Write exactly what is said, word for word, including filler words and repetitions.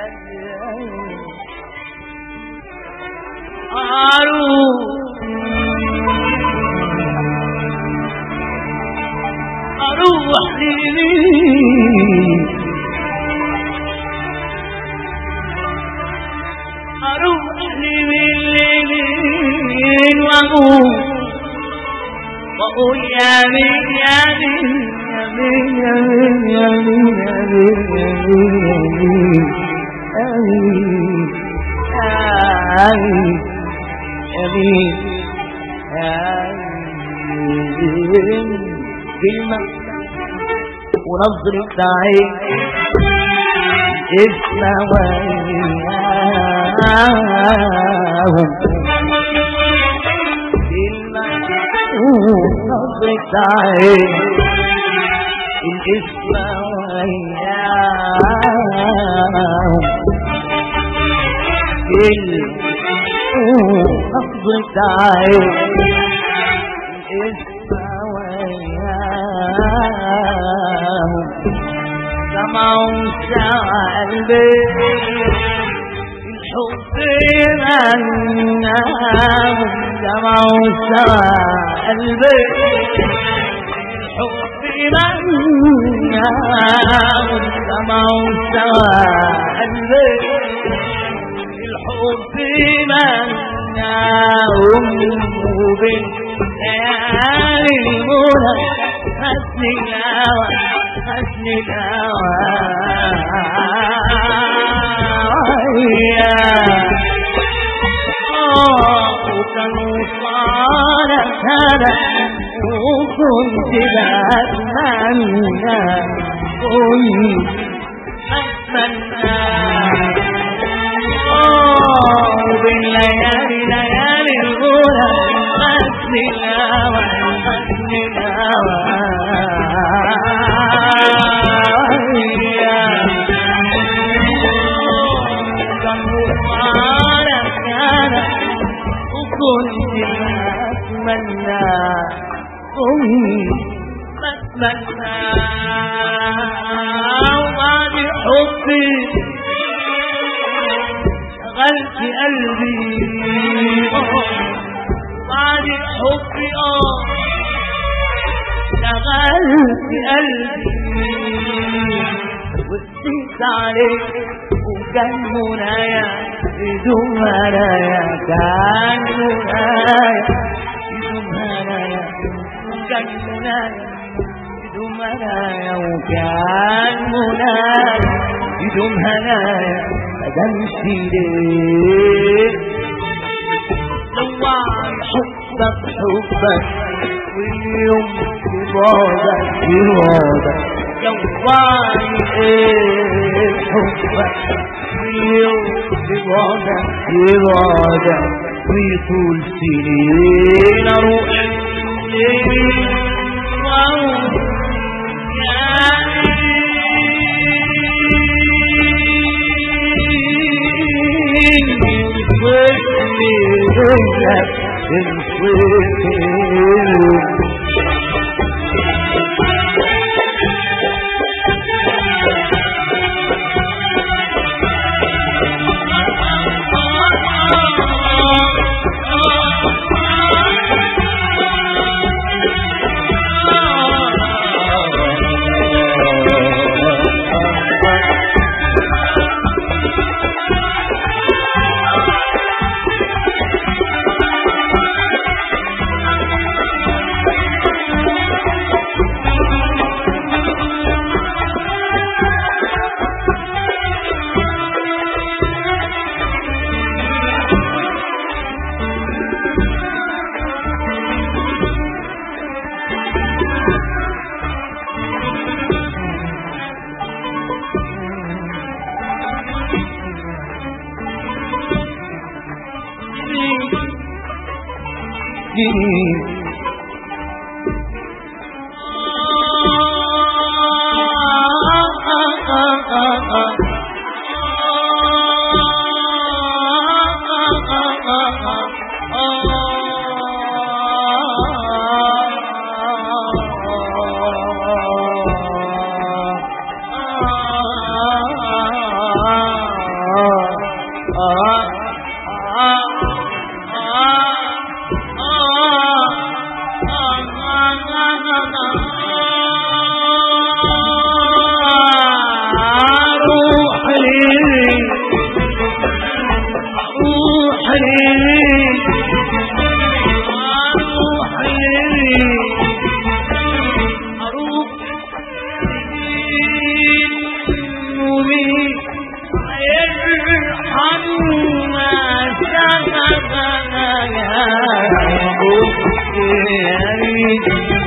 أروح لي أروح لليلين وأقول وأقول يا مين يا مين يا مين يا مين يا مين يا مين يا مين يا مين يا مين كلمة ونظرة عين اسمع وياهم كلمة ونظرة عين الاسم وياهم كلمة ونظرة عين الاسم وياهم سمعوا ساعة قلبي الحب مناهم سمعوا ساعة قلبي الحب مناهم سمعوا ساعة قلبي الحب مناهم وبالليالي المنى حسن الهوى حسن الهوى وكانوا صالح هذا وكنت بأتمنى كنت أتمنى وبالليالي ليالي الأولى حسن الهوى حسن الهوى كنت أتمنى كنت أتمنى وبعد حبي شغلت قلبي بعد حبي اه شغلت قلبي وقسيت عليك وكان منايا بدون هنايا كان منايا بدون هنايا وكان منايا بدون هنايا وكان منايا بدون هنايا مدامشي ليه لوعي حبك حبك واليوم في بعدك في بعدك لوعي ايه حبك واليوم في بعدك في بعدك ويطول سنين اروح ليه واروح يا